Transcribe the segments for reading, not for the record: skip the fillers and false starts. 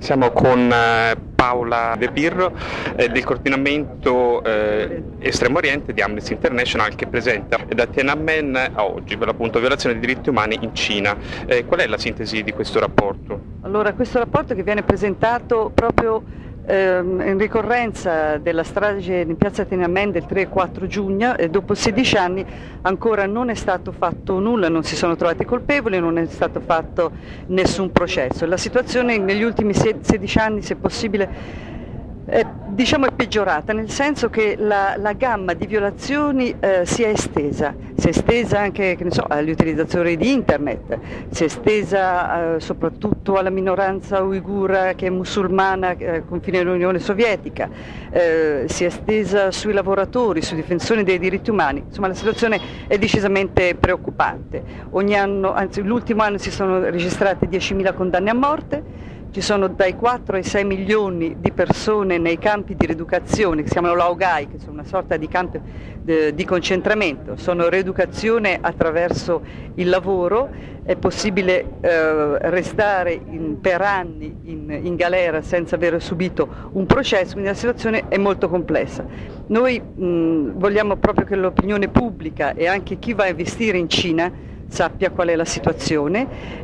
Siamo con Paola De Pirro del coordinamento Estremo Oriente di Amnesty International, che presenta da Tiananmen a oggi per l'appunto violazione dei diritti umani in Cina. Qual è la sintesi di questo rapporto? Allora, questo rapporto che viene presentato proprio in ricorrenza della strage in piazza Tiananmen del 3 e 4 giugno, dopo 16 anni ancora non è stato fatto nulla, non si sono trovati colpevoli, non è stato fatto nessun processo. La situazione negli ultimi 16 anni, se possibile, è peggiorata, nel senso che la gamma di violazioni si è estesa anche, agli utilizzatori di internet, si è estesa soprattutto alla minoranza uigura che è musulmana confine dell'Unione Sovietica, si è estesa sui lavoratori, sui difensori dei diritti umani. Insomma, la situazione è decisamente preoccupante. Ogni anno, anzi l'ultimo anno, si sono registrate 10.000 condanne a morte. Ci sono dai 4 ai 6 milioni di persone nei campi di rieducazione, che si chiamano laogai, che sono una sorta di campi di concentramento. Sono rieducazione attraverso il lavoro, è possibile restare per anni in galera senza aver subito un processo, quindi la situazione è molto complessa. Noi vogliamo proprio che l'opinione pubblica e anche chi va a investire in Cina sappia qual è la situazione.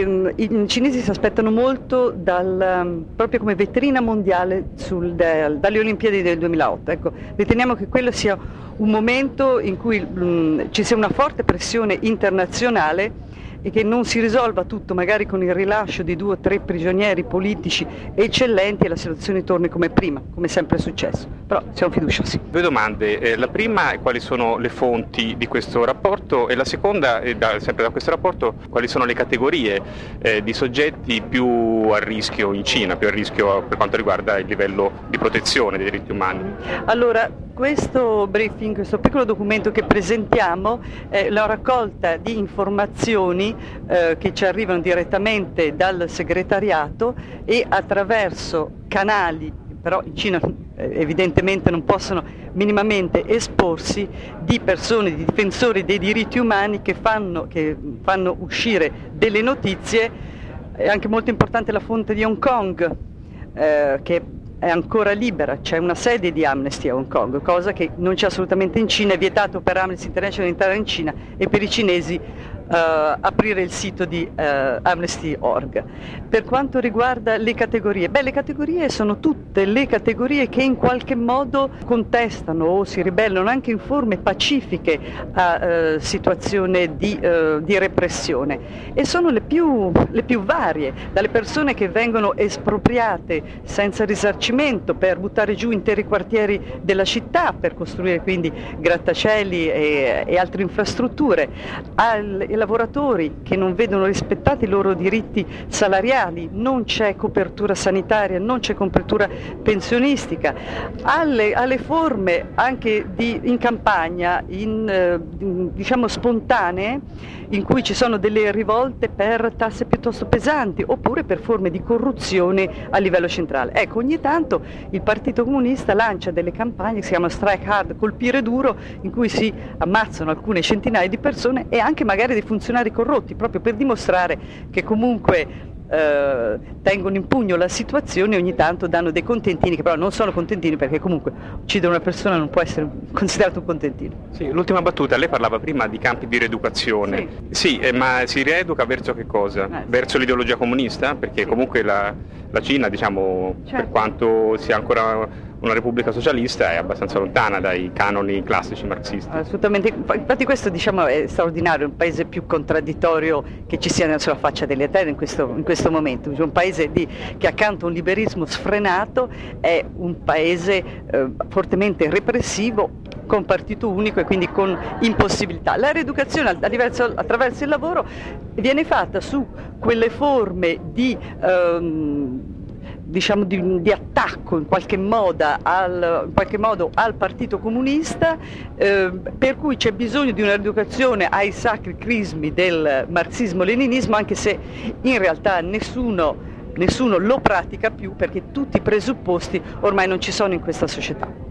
I cinesi si aspettano molto proprio come vetrina mondiale dalle Olimpiadi del 2008. Ecco, riteniamo che quello sia un momento in cui ci sia una forte pressione internazionale e che non si risolva tutto magari con il rilascio di 2 o 3 prigionieri politici eccellenti e la situazione torni come prima, come sempre è successo. Però siamo fiduciosi. 2 domande. La prima è quali sono le fonti di questo rapporto, e la seconda, sempre da questo rapporto, quali sono le categorie di soggetti più a rischio in Cina, più a rischio per quanto riguarda il livello di protezione dei diritti umani. Allora, questo briefing, questo piccolo documento che presentiamo è la raccolta di informazioni che ci arrivano direttamente dal segretariato e attraverso canali, però in Cina evidentemente non possono minimamente esporsi, di persone, di difensori dei diritti umani che fanno uscire delle notizie. È anche molto importante la fonte di Hong Kong, che è ancora libera, c'è una sede di Amnesty a Hong Kong, cosa che non c'è assolutamente in Cina. È vietato per Amnesty International entrare in Cina e per i cinesi aprire il sito di Amnesty.org. Per quanto riguarda le categorie, le categorie sono tutte le categorie che in qualche modo contestano o si ribellano anche in forme pacifiche a situazioni di repressione, e sono le più varie, dalle persone che vengono espropriate senza risarcimento per buttare giù interi quartieri della città, per costruire quindi grattacieli e altre infrastrutture, ai lavoratori che non vedono rispettati i loro diritti salariali, non c'è copertura sanitaria, non c'è copertura pensionistica, alle forme anche in campagna, diciamo spontanee, in cui ci sono delle rivolte per tasse piuttosto pesanti oppure per forme di corruzione a livello centrale. Ecco, ogni tanto il Partito Comunista lancia delle campagne che si chiamano Strike Hard, colpire duro, in cui si ammazzano alcune centinaia di persone e anche magari dei funzionari corrotti, proprio per dimostrare che comunque tengono in pugno la situazione. Ogni tanto danno dei contentini, che però non sono contentini, perché comunque uccidere una persona non può essere considerato un contentino. Sì, l'ultima battuta, lei parlava prima di campi di rieducazione. Sì, ma si rieduca verso che cosa? Verso l'ideologia comunista? Perché comunque la Cina, diciamo, certo, per quanto sia ancora una repubblica socialista, è abbastanza lontana dai canoni classici marxisti. Assolutamente, infatti questo, diciamo, è straordinario, è un paese più contraddittorio che ci sia sulla faccia delle terre in questo momento. È un paese che accanto a un liberismo sfrenato è un paese fortemente repressivo, con partito unico e quindi con impossibilità. La rieducazione attraverso il lavoro viene fatta su quelle forme di attacco in qualche modo al Partito Comunista, per cui c'è bisogno di una rieducazione ai sacri crismi del marxismo-leninismo, anche se in realtà nessuno lo pratica più, perché tutti i presupposti ormai non ci sono in questa società.